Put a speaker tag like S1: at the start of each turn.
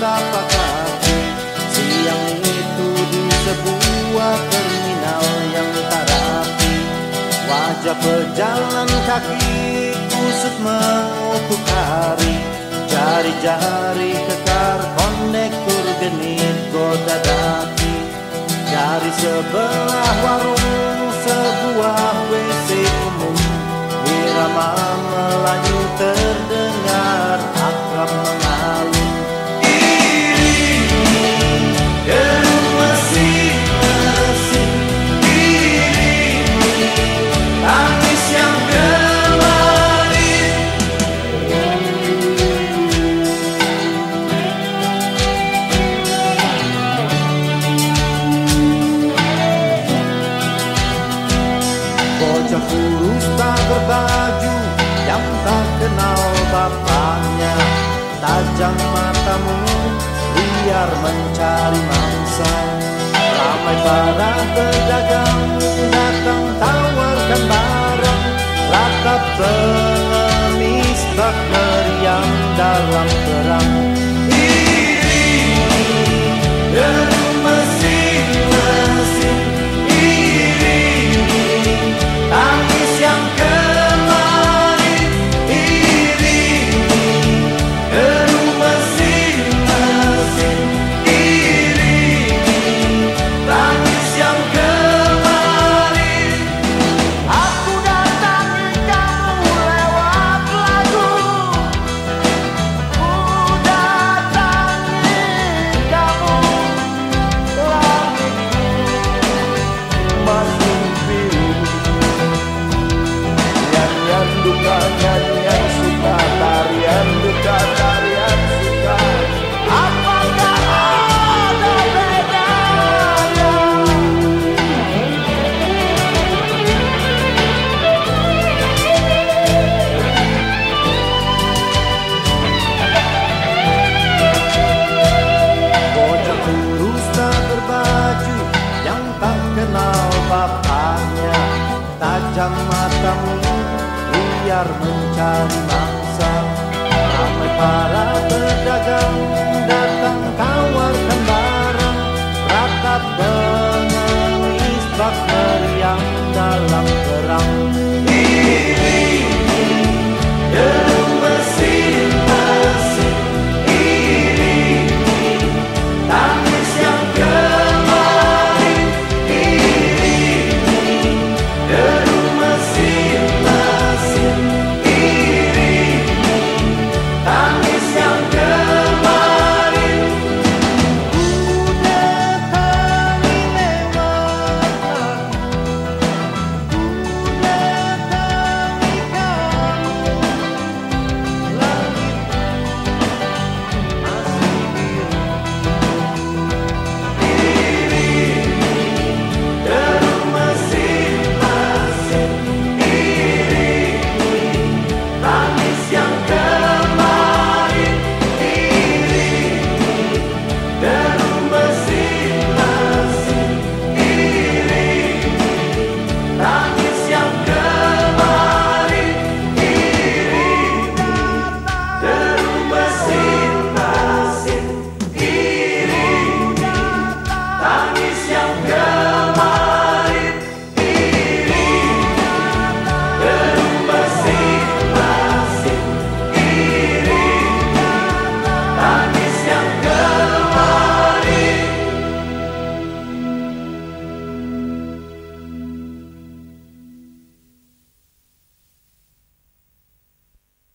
S1: tapak kaki. Siang itu di sebuah terminal yang tak rapi, wajah pejalan kaki kusut mengutuk hari. Jari-jari kekar kondektur genit goda daki. Dari sebelah warung sebuah WC umum, irama Melayu terdengar akrab mengalun. Iringi deru mesin-mesin, iringi tangis yang kembali. Bocah kurus tak berbaju yang tak kenal bapaknya, tajam matamu biar mencari mangsa. Ramai para pedagang datang tawarkan barang, ratap pengemis bak meriam dalam perang. Iringi deru mesin-mesin, iringi tangis yang kembali. Iringi deru mesin-mesin, iringi tangis yang kembali. Aku datangi kamu lewat lagu, ku datangi kamu, langitku masih biru. Nyanyian duka, nyanyian suka, tarian duka, tarian suka. Apakah ada bedanya? Bocah kurus tak berbaju yang tak kenal bapaknya, tajam matamu biar mencari mangsa. Ramai para pedagang datang tawarkan barang, ratap pengemis bak